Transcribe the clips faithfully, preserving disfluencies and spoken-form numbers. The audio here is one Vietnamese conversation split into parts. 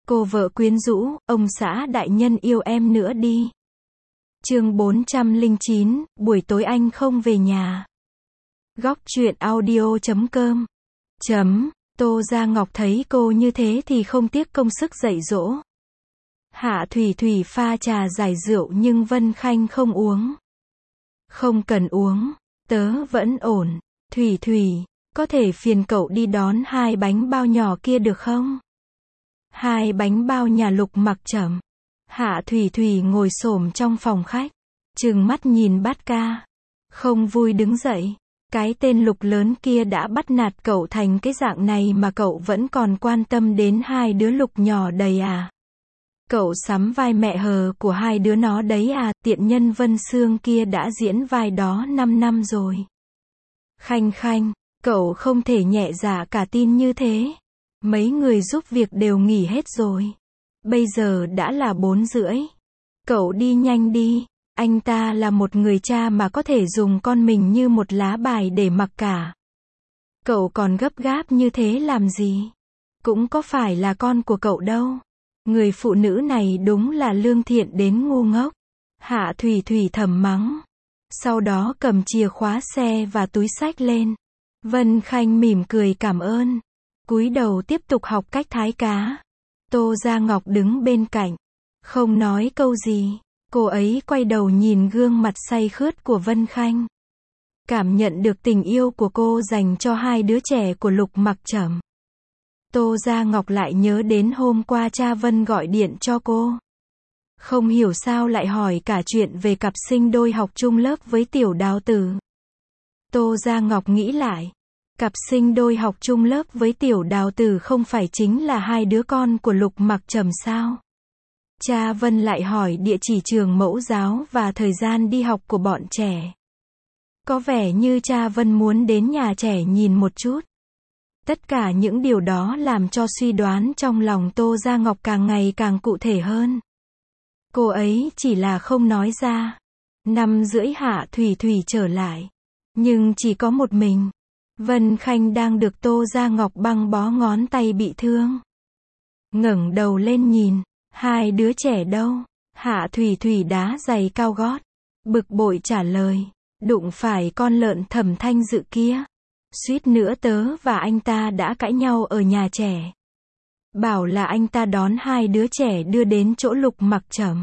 Cô vợ quyến rũ, ông xã đại nhân yêu em nữa đi. Chương bốn trăm lẻ chín, buổi tối anh không về nhà. Góc truyện audio chấm com. Chấm, Tô Gia Ngọc thấy cô như thế thì không tiếc công sức dạy dỗ. Hạ Thủy Thủy pha trà giải rượu nhưng Vân Khanh không uống. Không cần uống, tớ vẫn ổn. Thủy Thủy, có thể phiền cậu đi đón hai bánh bao nhỏ kia được không? Hai bánh bao nhà Lục Mặc Trầm. Hạ Thủy Thủy ngồi xổm trong phòng khách, trừng mắt nhìn bát ca. Không vui đứng dậy. Cái tên Lục lớn kia đã bắt nạt cậu thành cái dạng này mà cậu vẫn còn quan tâm đến hai đứa Lục nhỏ đầy à? Cậu sắm vai mẹ hờ của hai đứa nó đấy à? Tiện nhân Vân Sương kia đã diễn vai đó năm năm rồi. Khanh Khanh, cậu không thể nhẹ dạ cả tin như thế. Mấy người giúp việc đều nghỉ hết rồi. Bây giờ đã là bốn rưỡi. Cậu đi nhanh đi. Anh ta là một người cha mà có thể dùng con mình như một lá bài để mặc cả. Cậu còn gấp gáp như thế làm gì? Cũng có phải là con của cậu đâu. Người phụ nữ này đúng là lương thiện đến ngu ngốc. Hạ Thủy Thủy thầm mắng. Sau đó cầm chìa khóa xe và túi xách lên. Vân Khanh mỉm cười cảm ơn. Cúi đầu tiếp tục học cách thái cá. Tô Gia Ngọc đứng bên cạnh. Không nói câu gì. Cô ấy quay đầu nhìn gương mặt say khướt của Vân Khanh. Cảm nhận được tình yêu của cô dành cho hai đứa trẻ của Lục Mặc Trầm. Tô Gia Ngọc lại nhớ đến hôm qua cha Vân gọi điện cho cô. Không hiểu sao lại hỏi cả chuyện về cặp sinh đôi học chung lớp với Tiểu Đào Tử. Tô Gia Ngọc nghĩ lại. Cặp sinh đôi học chung lớp với Tiểu Đào Tử không phải chính là hai đứa con của Lục Mặc Trầm sao? Cha Vân lại hỏi địa chỉ trường mẫu giáo và thời gian đi học của bọn trẻ. Có vẻ như cha Vân muốn đến nhà trẻ nhìn một chút. Tất cả những điều đó làm cho suy đoán trong lòng Tô Gia Ngọc càng ngày càng cụ thể hơn. Cô ấy chỉ là không nói ra. Năm rưỡi Hạ Thủy Thủy trở lại. Nhưng chỉ có một mình. Vân Khanh đang được Tô Gia Ngọc băng bó ngón tay bị thương. Ngẩng đầu lên nhìn. Hai đứa trẻ đâu? Hạ Thủy Thủy đá giày cao gót. Bực bội trả lời. Đụng phải con lợn Thẩm Thanh Dự kia. Suýt nữa tớ và anh ta đã cãi nhau ở nhà trẻ. Bảo là anh ta đón hai đứa trẻ đưa đến chỗ Lục Mặc Trầm.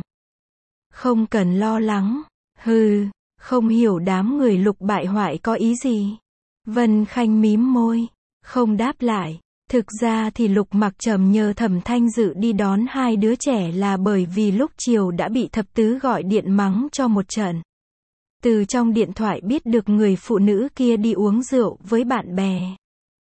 Không cần lo lắng. Hừ, không hiểu đám người Lục bại hoại có ý gì. Vân Khanh mím môi. Không đáp lại. Thực ra thì Lục Mặc Trầm nhờ Thẩm Thanh Dự đi đón hai đứa trẻ là bởi vì lúc chiều đã bị thập tứ gọi điện mắng cho một trận. Từ trong điện thoại biết được người phụ nữ kia đi uống rượu với bạn bè.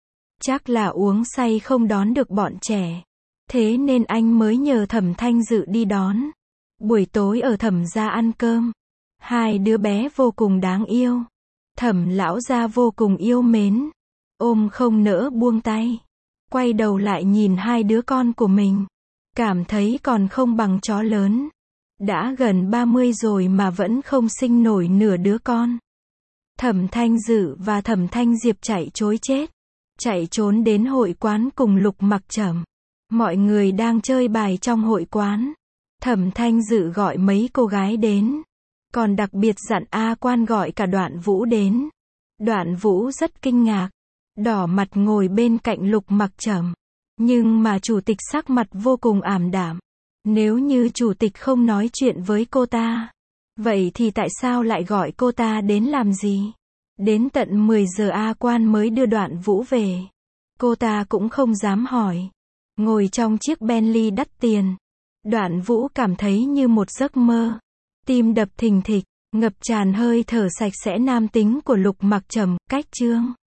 Chắc là uống say không đón được bọn trẻ. Thế nên anh mới nhờ Thẩm Thanh Dự đi đón. Buổi tối ở Thẩm gia ăn cơm. Hai đứa bé vô cùng đáng yêu. Thẩm lão gia vô cùng yêu mến. Ôm không nỡ buông tay. Quay đầu lại nhìn hai đứa con của mình. Cảm thấy còn không bằng chó lớn. Đã gần ba mươi rồi mà vẫn không sinh nổi nửa đứa con. Thẩm Thanh Dự và Thẩm Thanh Diệp chạy trối chết. Chạy trốn đến hội quán cùng Lục Mặc Trầm. Mọi người đang chơi bài trong hội quán. Thẩm Thanh Dự gọi mấy cô gái đến. Còn đặc biệt dặn A Quan gọi cả Đoạn Vũ đến. Đoạn Vũ rất kinh ngạc. Đỏ mặt ngồi bên cạnh Lục Mặc Trầm. Nhưng mà chủ tịch sắc mặt vô cùng ảm đạm. Nếu như chủ tịch không nói chuyện với cô ta, vậy thì tại sao lại gọi cô ta đến làm gì? Đến tận mười giờ A Quan mới đưa Đoạn Vũ về. Cô ta cũng không dám hỏi. Ngồi trong chiếc Bentley đắt tiền. Đoạn Vũ cảm thấy như một giấc mơ. Tim đập thình thịch, ngập tràn hơi thở sạch sẽ nam tính của Lục Mặc Trầm. Cách chương